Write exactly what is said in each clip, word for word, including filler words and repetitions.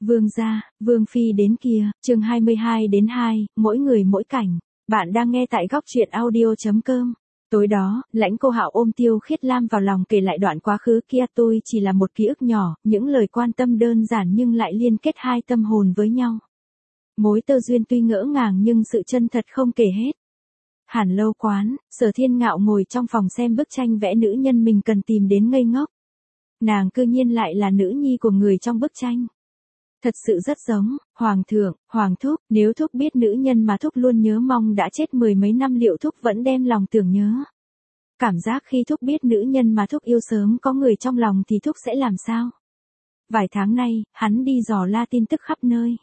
Vương gia, Vương phi đến kia, chương hai mươi hai đến hai, mỗi người mỗi cảnh. Bạn đang nghe tại góc truyện audio.com. Tối đó, Lãnh Cô Hạo ôm Tiêu Khiết Lam vào lòng kể lại đoạn quá khứ kia. Tôi chỉ là một ký ức nhỏ, những lời quan tâm đơn giản nhưng lại liên kết hai tâm hồn với nhau. Mối tơ duyên tuy ngỡ ngàng nhưng sự chân thật không kể hết. Hàn Lâu quán, Sở Thiên Ngạo ngồi trong phòng xem bức tranh vẽ nữ nhân mình cần tìm đến ngây ngốc. Nàng cư nhiên lại là nữ nhi của người trong bức tranh. Thật sự rất giống, Hoàng thượng, Hoàng thúc, nếu thúc biết nữ nhân mà thúc luôn nhớ mong đã chết mười mấy năm liệu thúc vẫn đem lòng tưởng nhớ. Cảm giác khi thúc biết nữ nhân mà thúc yêu sớm có người trong lòng thì thúc sẽ làm sao? Vài tháng nay, hắn đi dò la tin tức khắp nơi.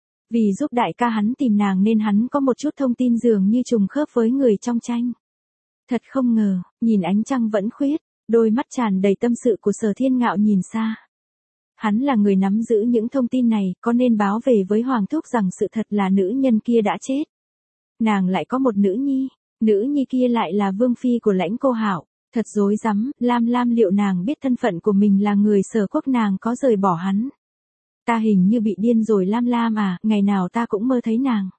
Vì giúp đại ca hắn tìm nàng nên hắn có một chút thông tin dường như trùng khớp với người trong tranh. Thật không ngờ, nhìn ánh trăng vẫn khuyết, đôi mắt tràn đầy tâm sự của Sở Thiên Ngạo nhìn xa. Hắn là người nắm giữ những thông tin này, có nên báo về với Hoàng thúc rằng sự thật là nữ nhân kia đã chết. Nàng lại có một nữ nhi, nữ nhi kia lại là vương phi của Lãnh Cô Hạo, thật rối rắm. Lam Lam liệu nàng biết thân phận của mình là người Sở quốc nàng có rời bỏ hắn. Ta hình như bị điên rồi Lam Lam à, ngày nào ta cũng mơ thấy nàng.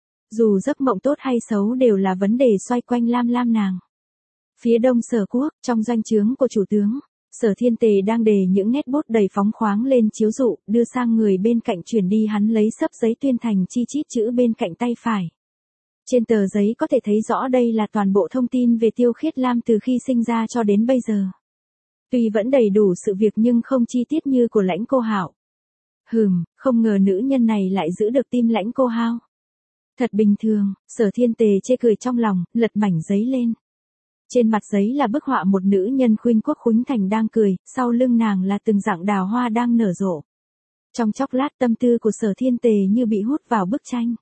Dù giấc mộng tốt hay xấu đều là vấn đề xoay quanh Lam Lam nàng. Phía đông Sở quốc, trong doanh trướng của chủ tướng, Sở Thiên Tề đang đề những nét bút đầy phóng khoáng lên chiếu dụ, đưa sang người bên cạnh chuyển đi. Hắn lấy xấp giấy tuyên thành chi chít chữ bên cạnh tay phải. Trên tờ giấy có thể thấy rõ đây là toàn bộ thông tin về Tiêu Khiết Lam từ khi sinh ra cho đến bây giờ. Tuy vẫn đầy đủ sự việc nhưng không chi tiết như của Lãnh Cô Hạo. Hừm, không ngờ nữ nhân này lại giữ được tim Lãnh Cô Hạo. Thật bình thường, Sở Thiên Tề chê cười trong lòng, lật mảnh giấy lên. Trên mặt giấy là bức họa một nữ nhân khuynh quốc khuynh thành đang cười, sau lưng nàng là từng dạng đào hoa đang nở rộ. Trong chốc lát tâm tư của Sở Thiên Tề như bị hút vào bức tranh.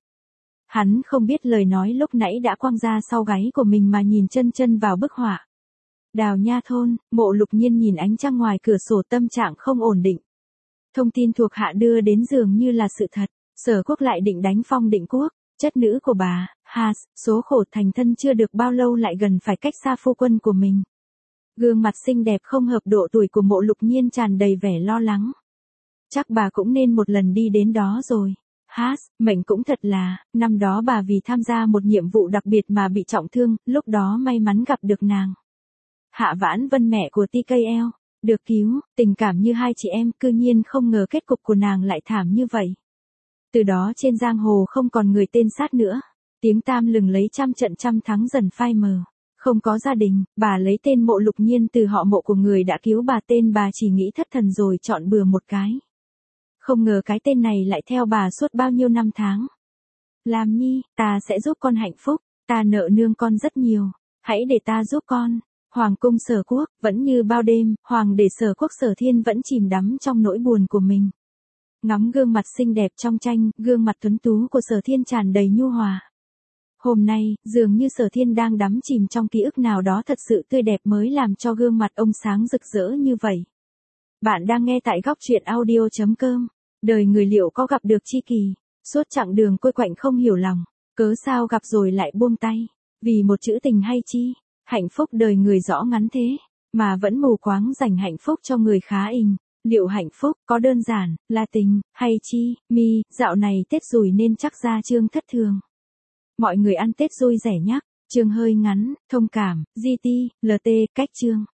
Hắn không biết lời nói lúc nãy đã quăng ra sau gáy của mình mà nhìn chân chân vào bức họa. Đào Nha thôn, Mộ Lục Nhiên nhìn ánh trăng ngoài cửa sổ tâm trạng không ổn định. Thông tin thuộc hạ đưa đến dường như là sự thật, Sở quốc lại định đánh Phong Định quốc. Chất nữ của bà, Has, số khổ thành thân chưa được bao lâu lại gần phải cách xa phu quân của mình. Gương mặt xinh đẹp không hợp độ tuổi của Mộ Lục Nhiên tràn đầy vẻ lo lắng. Chắc bà cũng nên một lần đi đến đó rồi. Has, mệnh cũng thật là, năm đó bà vì tham gia một nhiệm vụ đặc biệt mà bị trọng thương, lúc đó may mắn gặp được nàng. Hạ Vãn Vân mẹ của tê ca lờ, được cứu, tình cảm như hai chị em, cư nhiên không ngờ kết cục của nàng lại thảm như vậy. Từ đó trên giang hồ không còn người tên Sát nữa. Tiếng tam lừng lấy trăm trận trăm thắng dần phai mờ. Không có gia đình, bà lấy tên Mộ Lục Nhiên từ họ Mộ của người đã cứu bà, tên bà chỉ nghĩ thất thần rồi chọn bừa một cái. Không ngờ cái tên này lại theo bà suốt bao nhiêu năm tháng. Lam Nhi, ta sẽ giúp con hạnh phúc, ta nợ nương con rất nhiều, hãy để ta giúp con. Hoàng cung Sở quốc, vẫn như bao đêm, Hoàng để Sở quốc Sở Thiên vẫn chìm đắm trong nỗi buồn của mình. Ngắm gương mặt xinh đẹp trong tranh, gương mặt tuấn tú của Sở Thiên tràn đầy nhu hòa. Hôm nay, dường như Sở Thiên đang đắm chìm trong ký ức nào đó thật sự tươi đẹp mới làm cho gương mặt ông sáng rực rỡ như vậy. Bạn đang nghe tại góc truyện audio.com. Đời người liệu có gặp được chi kỳ, suốt chặng đường côi quạnh không hiểu lòng, cớ sao gặp rồi lại buông tay, vì một chữ tình hay chi, hạnh phúc đời người rõ ngắn thế, mà vẫn mù quáng dành hạnh phúc cho người khá ình. Liệu hạnh phúc có đơn giản là tình hay chi? Mi, dạo này Tết rồi nên chắc ra chương thất thường. Mọi người ăn Tết vui rẻ nhắc, chương hơi ngắn, thông cảm, giê tê, lờ tê, cách chương.